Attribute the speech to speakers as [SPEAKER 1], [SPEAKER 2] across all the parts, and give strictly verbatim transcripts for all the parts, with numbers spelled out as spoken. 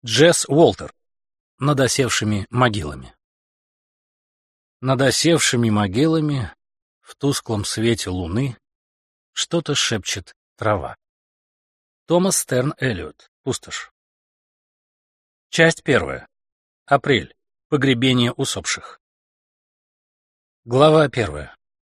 [SPEAKER 1] Джесс Уолтер. Над осевшими могилами. Над осевшими могилами в тусклом свете луны что-то шепчет трава. Томас Стерн Эллиот. Пустошь. Часть первая. Апрель. Погребение усопших. Глава первая.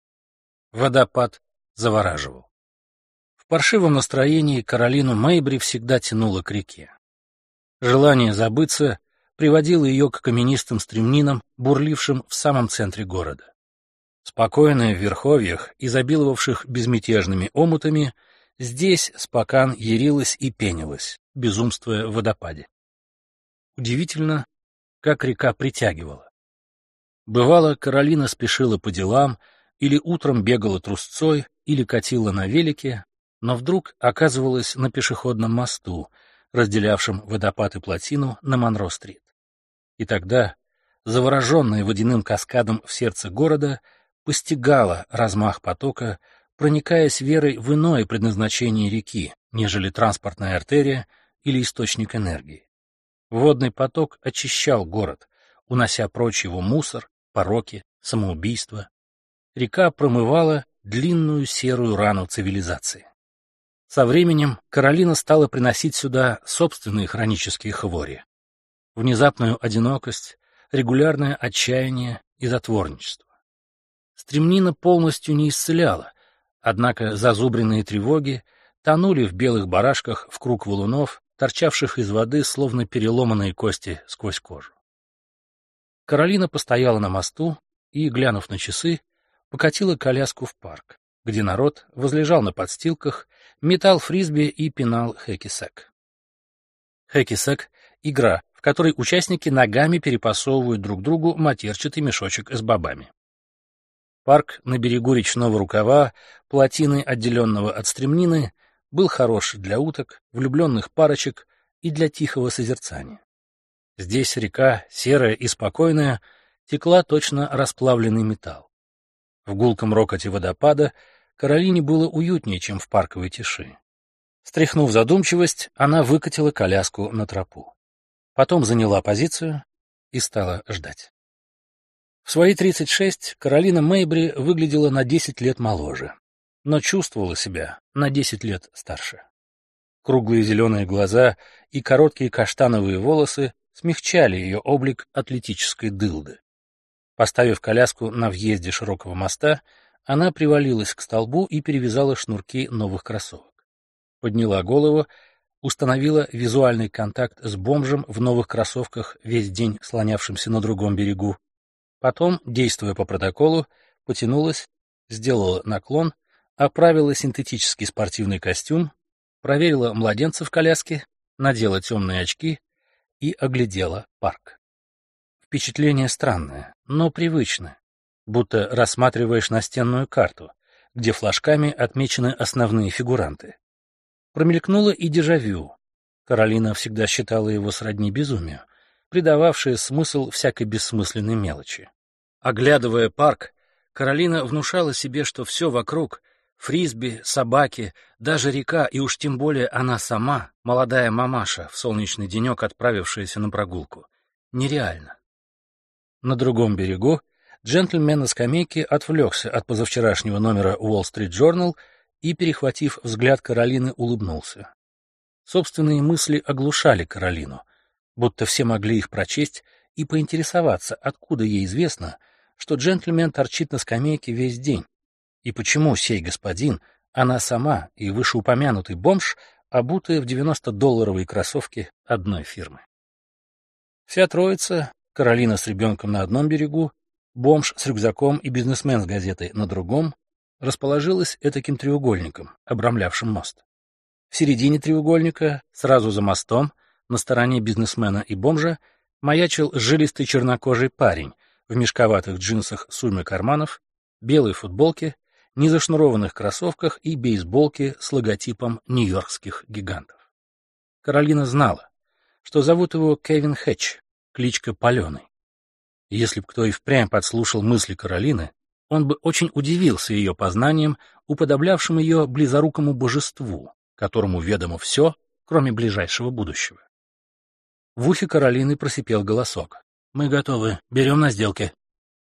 [SPEAKER 1] Водопад завораживал. В паршивом настроении Каролину Мэйбри всегда тянуло к реке. Желание забыться приводило ее к каменистым стремнинам, бурлившим в самом центре города. Спокойная в верховьях, изобиловавших безмятежными омутами, здесь Спокан ярилась и пенилась, безумствуя в водопаде. Удивительно, как река притягивала. Бывало, Каролина спешила по делам, или утром бегала трусцой, или катила на велике, но вдруг оказывалась на пешеходном мосту, разделявшем водопад и плотину на Монро-стрит. И тогда, завороженная водяным каскадом в сердце города, постигала размах потока, проникаясь верой в иное предназначение реки, нежели транспортная артерия или источник энергии. Водный поток очищал город, унося прочь его мусор, пороки, самоубийство. Река промывала длинную серую рану цивилизации. Со временем Каролина стала приносить сюда собственные хронические хвори. Внезапную одинокость, регулярное отчаяние и затворничество. Стремнина полностью не исцеляла, однако зазубренные тревоги тонули в белых барашках в круг валунов, торчавших из воды, словно переломанные кости сквозь кожу. Каролина постояла на мосту и, глянув на часы, покатила коляску в парк, где народ возлежал на подстилках, метал фрисби и пинал хэки-сэк. Хэки-сэк — игра, в которой участники ногами перепасовывают друг другу матерчатый мешочек с бобами. Парк на берегу речного рукава, плотины, отделенного от стремнины, был хорош для уток, влюбленных парочек и для тихого созерцания. Здесь река, серая и спокойная, текла точно расплавленный металл. В гулком рокоте водопада Каролине было уютнее, чем в парковой тиши. Стряхнув задумчивость, она выкатила коляску на тропу. Потом заняла позицию и стала ждать. В свои тридцать шесть Каролина Мэйбри выглядела на десять лет моложе, но чувствовала себя на десять лет старше. Круглые зеленые глаза и короткие каштановые волосы смягчали ее облик атлетической дылды. Поставив коляску на въезде широкого моста, она привалилась к столбу и перевязала шнурки новых кроссовок. Подняла голову, установила визуальный контакт с бомжем в новых кроссовках, весь день слонявшимся на другом берегу. Потом, действуя по протоколу, потянулась, сделала наклон, оправила синтетический спортивный костюм, проверила младенца в коляске, надела темные очки и оглядела парк. Впечатление странное, но привычное, будто рассматриваешь настенную карту, где флажками отмечены основные фигуранты. Промелькнуло и дежавю. Каролина всегда считала его сродни безумию, придававшее смысл всякой бессмысленной мелочи. Оглядывая парк, Каролина внушала себе, что все вокруг — фрисби, собаки, даже река и уж тем более она сама, молодая мамаша, в солнечный денек отправившаяся на прогулку — нереально. На другом берегу джентльмен на скамейке отвлекся от позавчерашнего номера Wall Street Journal и, перехватив взгляд Каролины, улыбнулся. Собственные мысли оглушали Каролину, будто все могли их прочесть и поинтересоваться, откуда ей известно, что джентльмен торчит на скамейке весь день, и почему сей господин, она сама и вышеупомянутый бомж, обутые в девяностодолларовые кроссовки одной фирмы. Вся троица, Каролина с ребенком на одном берегу, бомж с рюкзаком и бизнесмен с газетой на другом, расположилась этаким треугольником, обрамлявшим мост. В середине треугольника, сразу за мостом, на стороне бизнесмена и бомжа, маячил жилистый чернокожий парень в мешковатых джинсах с уймой карманов, белой футболке, незашнурованных кроссовках и бейсболке с логотипом нью-йоркских гигантов. Каролина знала, что зовут его Кевин Хэтч, кличка Паленый. Если б кто и впрямь подслушал мысли Каролины, он бы очень удивился ее познанием, уподоблявшим ее близорукому божеству, которому ведомо все, кроме ближайшего будущего. В ухе Каролины просипел голосок. «Мы готовы. Берем на сделке».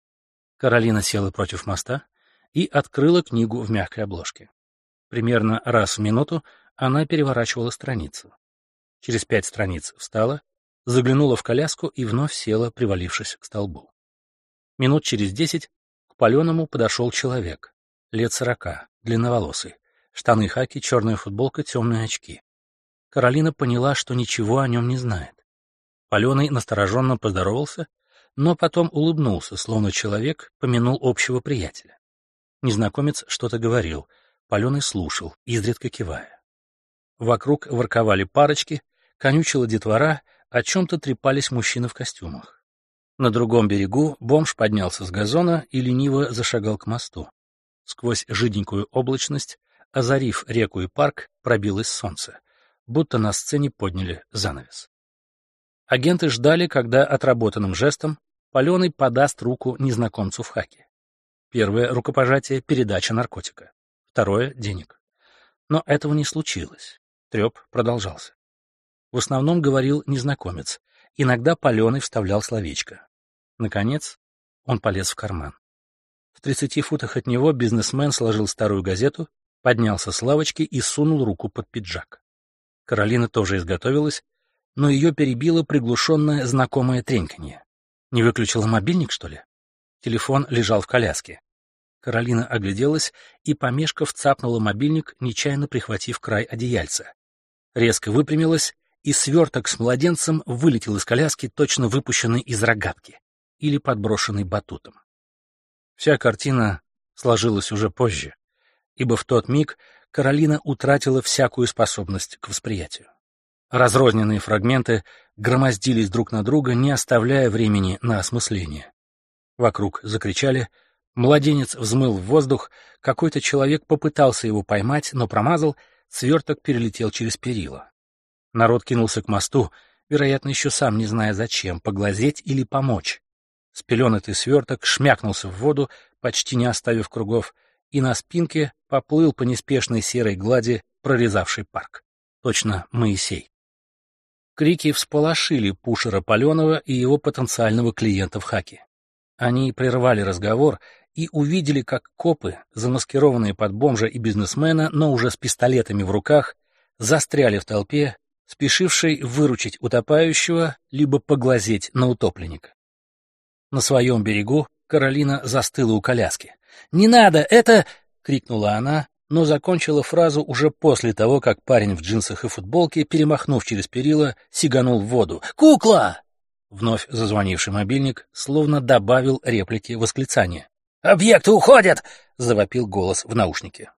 [SPEAKER 1] Каролина села против моста и открыла книгу в мягкой обложке. Примерно раз в минуту она переворачивала страницу. Через пять страниц встала, заглянула в коляску и вновь села, привалившись к столбу. Минут через десять к Паленому подошел человек, лет сорока, длинноволосый, штаны хаки, черная футболка, темные очки. Каролина поняла, что ничего о нем не знает. Паленый настороженно поздоровался, но потом улыбнулся, словно человек помянул общего приятеля. Незнакомец что-то говорил, Паленый слушал, изредка кивая. Вокруг ворковали парочки, конючила детвора, о чем-то трепались мужчины в костюмах. На другом берегу бомж поднялся с газона и лениво зашагал к мосту. Сквозь жиденькую облачность, озарив реку и парк, пробилось солнце, будто на сцене подняли занавес. Агенты ждали, когда отработанным жестом Паленый подаст руку незнакомцу в хаке. Первое рукопожатие — передача наркотика. Второе — денег. Но этого не случилось. Треп продолжался. В основном говорил незнакомец. Иногда Паленый вставлял словечко. Наконец, он полез в карман. В тридцати футах от него бизнесмен сложил старую газету, поднялся с лавочки и сунул руку под пиджак. Каролина тоже изготовилась, но ее перебило приглушенное знакомое треньканье. Не выключила мобильник, что ли? Телефон лежал в коляске. Каролина огляделась и, помешков, цапнула мобильник, нечаянно прихватив край одеяльца. Резко выпрямилась, и сверток с младенцем вылетел из коляски, точно выпущенный из рогатки или подброшенный батутом. Вся картина сложилась уже позже, ибо в тот миг Каролина утратила всякую способность к восприятию. Разрозненные фрагменты громоздились друг на друга, не оставляя времени на осмысление. Вокруг закричали, младенец взмыл в воздух, какой-то человек попытался его поймать, но промазал, сверток перелетел через перила. Народ кинулся к мосту, вероятно, еще сам не зная зачем, поглазеть или помочь. Спеленатый сверток шмякнулся в воду, почти не оставив кругов, и на спинке поплыл по неспешной серой глади, прорезавшей парк. Точно Моисей. Крики всполошили Пушера Паленова и его потенциального клиента в хаке. Они прервали разговор и увидели, как копы, замаскированные под бомжа и бизнесмена, но уже с пистолетами в руках, застряли в толпе, спешившей выручить утопающего, либо поглазеть на утопленника. На своем берегу Каролина застыла у коляски. «Не надо, это...» — крикнула она, но закончила фразу уже после того, как парень в джинсах и футболке, перемахнув через перила, сиганул в воду. «Кукла!» Вновь зазвонивший мобильник словно добавил реплики восклицания. «Объекты уходят!» — завопил голос в наушнике.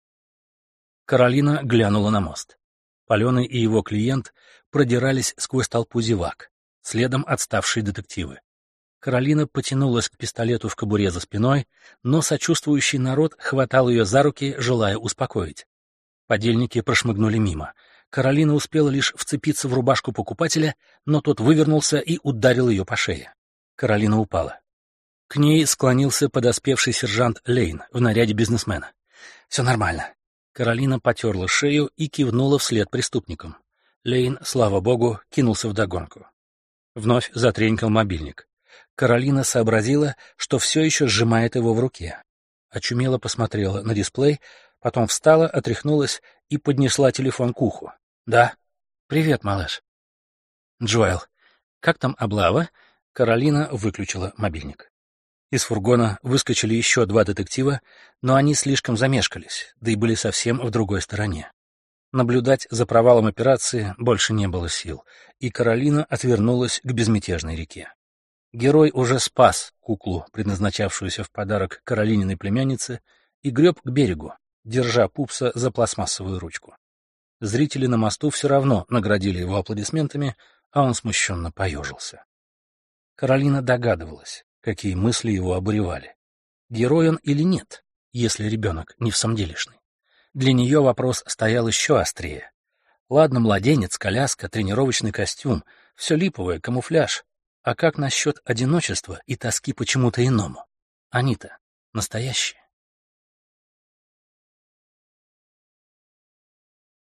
[SPEAKER 1] Каролина глянула на мост. Паленый и его клиент продирались сквозь толпу зевак, следом отставшие детективы. Каролина потянулась к пистолету в кобуре за спиной, но сочувствующий народ хватал ее за руки, желая успокоить. Подельники прошмыгнули мимо. Каролина успела лишь вцепиться в рубашку покупателя, но тот вывернулся и ударил ее по шее. Каролина упала. К ней склонился подоспевший сержант Лейн в наряде бизнесмена. «Все нормально». Каролина потерла шею и кивнула вслед преступникам. Лейн, слава богу, кинулся вдогонку. Вновь затренькал мобильник. Каролина сообразила, что все еще сжимает его в руке. Очумело посмотрела на дисплей, потом встала, отряхнулась и поднесла телефон к уху. «Да». «Привет, малыш». «Джоэл, как там облава?» Каролина выключила мобильник. Из фургона выскочили еще два детектива, но они слишком замешкались, да и были совсем в другой стороне. Наблюдать за провалом операции больше не было сил, и Каролина отвернулась к безмятежной реке. Герой уже спас куклу, предназначавшуюся в подарок Каролининой племяннице, и греб к берегу, держа пупса за пластмассовую ручку. Зрители на мосту все равно наградили его аплодисментами, а он смущенно поежился. Каролина догадывалась, какие мысли его обуревали. Герой он или нет, если ребенок не всамделишный? Для нее вопрос стоял еще острее. Ладно, младенец, коляска, тренировочный костюм — все липовое, камуфляж. А как насчет одиночества и тоски почему-то иному? Они-то настоящие.